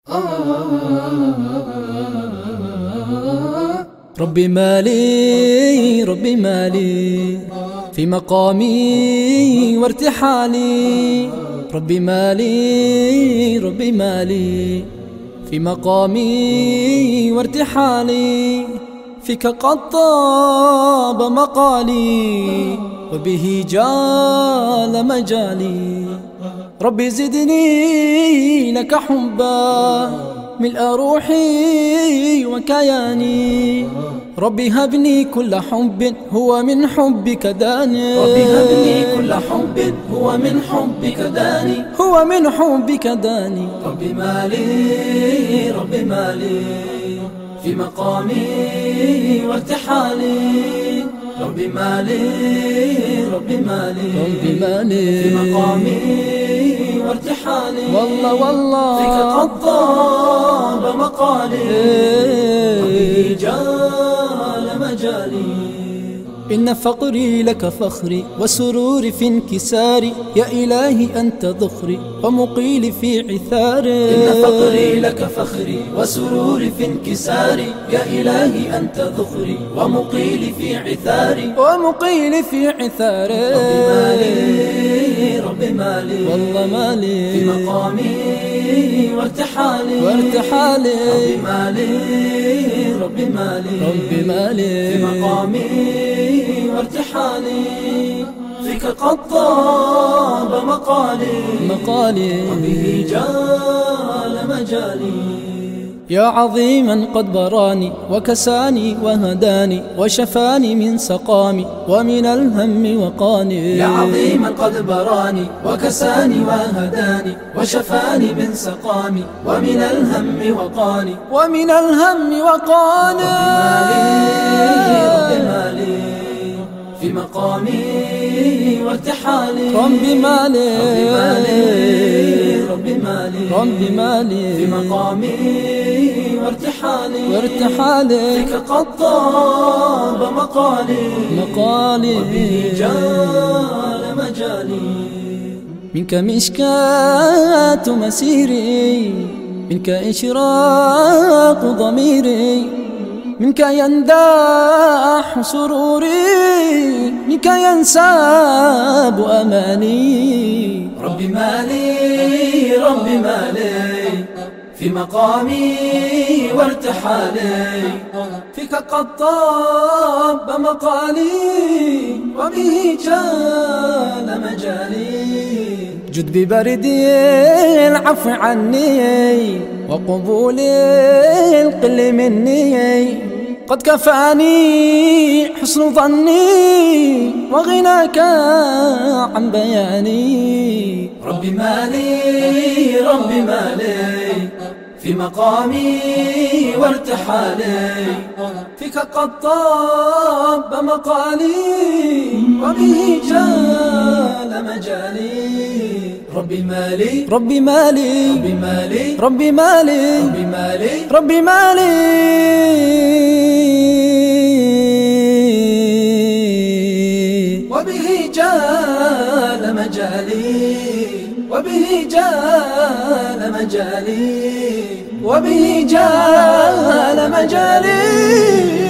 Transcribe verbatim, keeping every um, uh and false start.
ربي مالي ربي مالي في مقامي وارتحالي، ربي مالي ربي مالي في مقامي وارتحالي، فيك قد طاب مقالي وبه جال مجالي. ربي زدني لك حبا ملء روحي وكياني، ربي هبني كل حب هو من حبك داني، ربي هبني كل حب هو من حبك داني، هو من حبك داني. ربي مالي ربي مالي في مقامي وارتحالي، ربي مالي ربي مالي ربي مالي في مقامي وارتحالي، والله والله فيك قد طاب مقالي وبه جال مجالي. إن فقري لك فخري وسروري في انكساري، يا إلهي أنت ذخري ومقيلي في عثاري. إن فقري لك فخري وسروري في انكساري، يا إلهي أنت ذخري ومقيلي في عثاري، ومقيلي في عثاري. ربي مالي ربي مالي والله مالي في مقامي وارتحالي، وارتحالي. ربي مالي ربي مالي ربي مالي في مقامي وارتحالي، فيك قد طاب مقالي مقالي وبه جال مجالي. يا عظيما قد براني وكساني وهداني وشفاني من سقامي ومن الهم وقاني. يا عظيما قد براني وكساني وهداني وشفاني من سقامي ومن الهم وقاني، ومن الهم وقاني. ربي مالي في مقامي وارتحالي، ربي مالي ربي مالي ربي مالي ربي مالي في مقامي وارتحالي، وارتحالي. فيك قد طاب مقالي مقالي وبه جال مجالي. منك مشكاة مسيري، منك إشراق ضميري، منك ينداح سروري، منك ينساب أماني. ربي مالي ربي مالي في مقامي وارتحالي، فيك قد طاب مقالي وبه جال مجالي. جد ببرد العفو عني وقبول القل مني، قد كفاني حسن ظني وغناك عن بياني. ربي مالي ربي مالي في مقامي وارتحالي، فيك قد طاب مقالي وبه جال مجالي. ربي مالي ربي مالي ربي مالي ربي مالي ربي مالي ربي مالي وبه جال مجالي، وبه جال مجالي، وبه جال مجالي.